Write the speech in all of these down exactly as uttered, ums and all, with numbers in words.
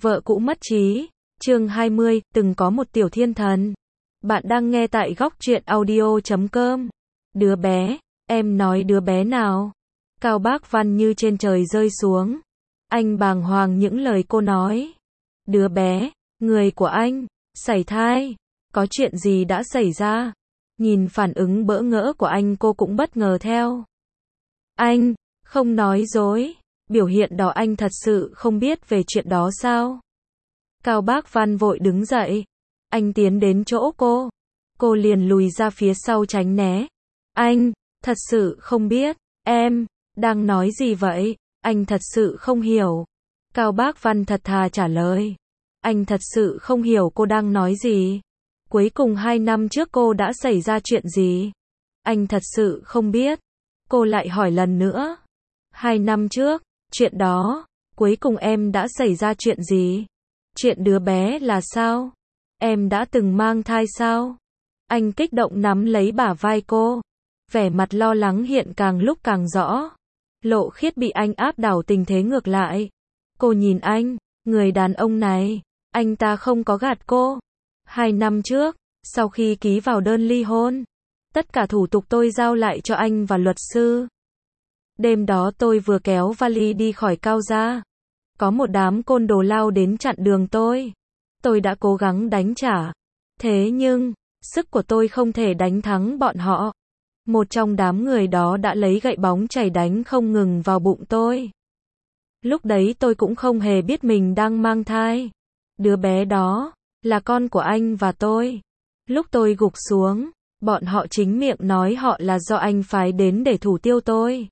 Vợ cũ mất trí. Chương hai mươi, từng có một tiểu thiên thần. Bạn đang nghe tại góc truyện audio chấm com. Đứa bé, em nói đứa bé nào? Cao Bác Văn như trên trời rơi xuống. Anh bàng hoàng những lời cô nói. Đứa bé, người của anh, sảy thai. Có chuyện gì đã xảy ra? Nhìn phản ứng bỡ ngỡ của anh cô cũng bất ngờ theo. Anh, không nói dối. Biểu hiện đó anh thật sự không biết về chuyện đó sao? Cao Bác Văn vội đứng dậy. Anh tiến đến chỗ cô. Cô liền lùi ra phía sau tránh né. Anh, thật sự không biết. Em, đang nói gì vậy? Anh thật sự không hiểu. Cao Bác Văn thật thà trả lời. Anh thật sự không hiểu cô đang nói gì. Cuối cùng hai năm trước cô đã xảy ra chuyện gì? Anh thật sự không biết. Cô lại hỏi lần nữa. Hai năm trước, chuyện đó, cuối cùng em đã xảy ra chuyện gì? Chuyện đứa bé là sao? Em đã từng mang thai sao? Anh kích động nắm lấy bả vai cô. Vẻ mặt lo lắng hiện càng lúc càng rõ. Lộ Khiết bị anh áp đảo tình thế ngược lại. Cô nhìn anh, người đàn ông này, anh ta không có gạt cô. Hai năm trước, sau khi ký vào đơn ly hôn, tất cả thủ tục tôi giao lại cho anh và luật sư. Đêm đó tôi vừa kéo vali đi khỏi Cao gia. Có một đám côn đồ lao đến chặn đường tôi. Tôi đã cố gắng đánh trả. Thế nhưng, sức của tôi không thể đánh thắng bọn họ. Một trong đám người đó đã lấy gậy bóng chảy đánh không ngừng vào bụng tôi. Lúc đấy tôi cũng không hề biết mình đang mang thai. Đứa bé đó, là con của anh và tôi. Lúc tôi gục xuống, bọn họ chính miệng nói họ là do anh phái đến để thủ tiêu tôi.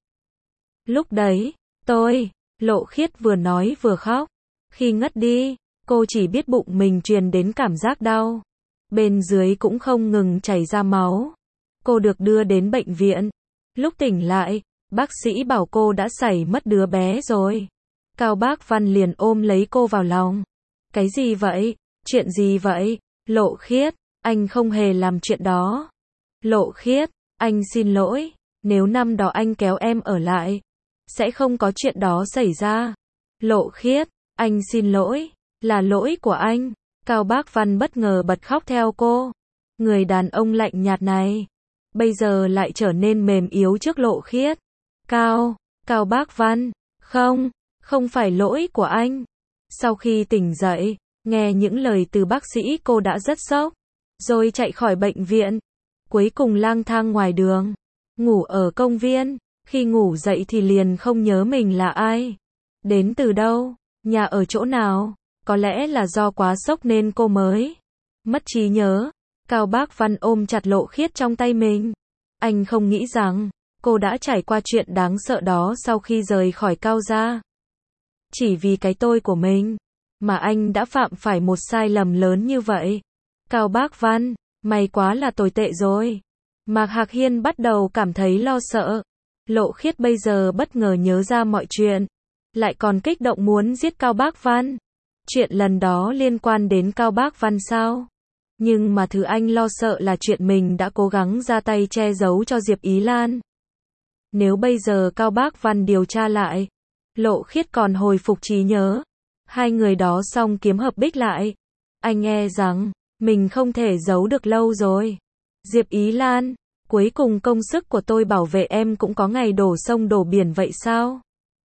Lúc đấy, tôi, Lộ Khiết vừa nói vừa khóc. Khi ngất đi, cô chỉ biết bụng mình truyền đến cảm giác đau. Bên dưới cũng không ngừng chảy ra máu. Cô được đưa đến bệnh viện. Lúc tỉnh lại, bác sĩ bảo cô đã xảy mất đứa bé rồi. Cao Bác Văn liền ôm lấy cô vào lòng. Cái gì vậy? Chuyện gì vậy? Lộ Khiết, anh không hề làm chuyện đó. Lộ Khiết, anh xin lỗi. Nếu năm đó anh kéo em ở lại, sẽ không có chuyện đó xảy ra. Lộ Khiết, anh xin lỗi. Là lỗi của anh. Cao Bác Văn bất ngờ bật khóc theo cô. Người đàn ông lạnh nhạt này, bây giờ lại trở nên mềm yếu trước Lộ Khiết. Cao, Cao Bác Văn, không, không phải lỗi của anh. Sau khi tỉnh dậy, nghe những lời từ bác sĩ cô đã rất sốc, rồi chạy khỏi bệnh viện. Cuối cùng lang thang ngoài đường, ngủ ở công viên, khi ngủ dậy thì liền không nhớ mình là ai, đến từ đâu, nhà ở chỗ nào. Có lẽ là do quá sốc nên cô mới mất trí nhớ. Cao Bác Văn ôm chặt Lộ Khiết trong tay mình. Anh không nghĩ rằng cô đã trải qua chuyện đáng sợ đó sau khi rời khỏi Cao gia. Chỉ vì cái tôi của mình mà anh đã phạm phải một sai lầm lớn như vậy. Cao Bác Văn, mày quá là tồi tệ rồi. Mạc Hạc Hiên bắt đầu cảm thấy lo sợ. Lộ Khiết bây giờ bất ngờ nhớ ra mọi chuyện, lại còn kích động muốn giết Cao Bác Văn. Chuyện lần đó liên quan đến Cao Bác Văn sao? Nhưng mà thứ anh lo sợ là chuyện mình đã cố gắng ra tay che giấu cho Diệp Ý Lan. Nếu bây giờ Cao Bác Văn điều tra lại, Lộ Khiết còn hồi phục trí nhớ, hai người đó xong kiếm hợp bích lại, anh e rằng mình không thể giấu được lâu rồi. Diệp Ý Lan, cuối cùng công sức của tôi bảo vệ em cũng có ngày đổ sông đổ biển vậy sao?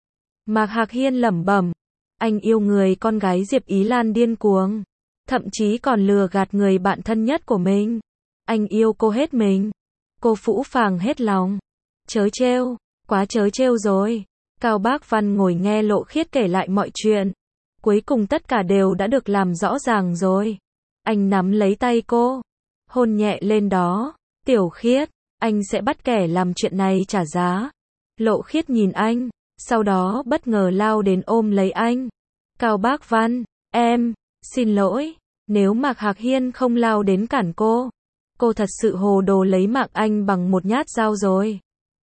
Mạc Hạc Hiên lẩm bẩm. Anh yêu người con gái Diệp Ý Lan điên cuồng, thậm chí còn lừa gạt người bạn thân nhất của mình. Anh yêu cô hết mình. Cô phũ phàng hết lòng. Chớ trêu, quá chớ trêu rồi. Cao Bác Văn ngồi nghe Lộ Khiết kể lại mọi chuyện. Cuối cùng tất cả đều đã được làm rõ ràng rồi. Anh nắm lấy tay cô, hôn nhẹ lên đó. Tiểu Khiết, anh sẽ bắt kẻ làm chuyện này trả giá. Lộ Khiết nhìn anh, sau đó bất ngờ lao đến ôm lấy anh. Cao Bác Văn, em, xin lỗi. Nếu Mạc Hạc Hiên không lao đến cản cô, cô thật sự hồ đồ lấy mạng anh bằng một nhát dao rồi.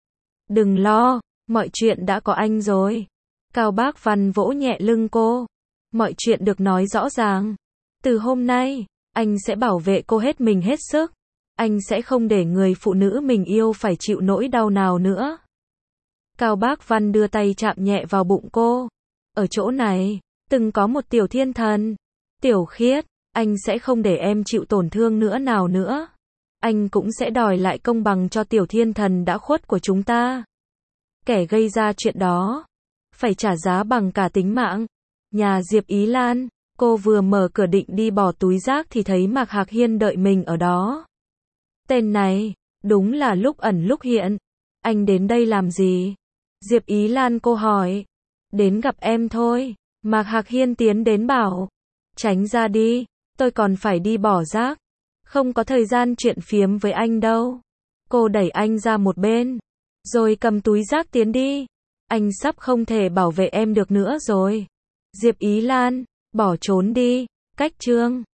Đừng lo, mọi chuyện đã có anh rồi. Cao Bác Văn vỗ nhẹ lưng cô. Mọi chuyện được nói rõ ràng. Từ hôm nay, anh sẽ bảo vệ cô hết mình hết sức. Anh sẽ không để người phụ nữ mình yêu phải chịu nỗi đau nào nữa. Cao Bác Văn đưa tay chạm nhẹ vào bụng cô. Ở chỗ này, Từng có một tiểu thiên thần. Tiểu Khiết, anh sẽ không để em chịu tổn thương nữa nào nữa. Anh cũng sẽ đòi lại công bằng cho tiểu thiên thần đã khuất của chúng ta. Kẻ gây ra chuyện đó phải trả giá bằng cả tính mạng. Nhà Diệp Ý Lan, cô vừa mở cửa định đi bỏ túi rác thì thấy Mạc Hạc Hiên đợi mình ở đó. Tên này, đúng là lúc ẩn lúc hiện. Anh đến đây làm gì? Diệp Ý Lan cô hỏi. Đến gặp em thôi. Mạc Hạc Hiên tiến đến bảo. Tránh ra đi, tôi còn phải đi bỏ rác. Không có thời gian chuyện phiếm với anh đâu. Cô đẩy anh ra một bên, rồi cầm túi rác tiến đi. Anh sắp không thể bảo vệ em được nữa rồi. Diệp Ý Lan, bỏ trốn đi. Cách chương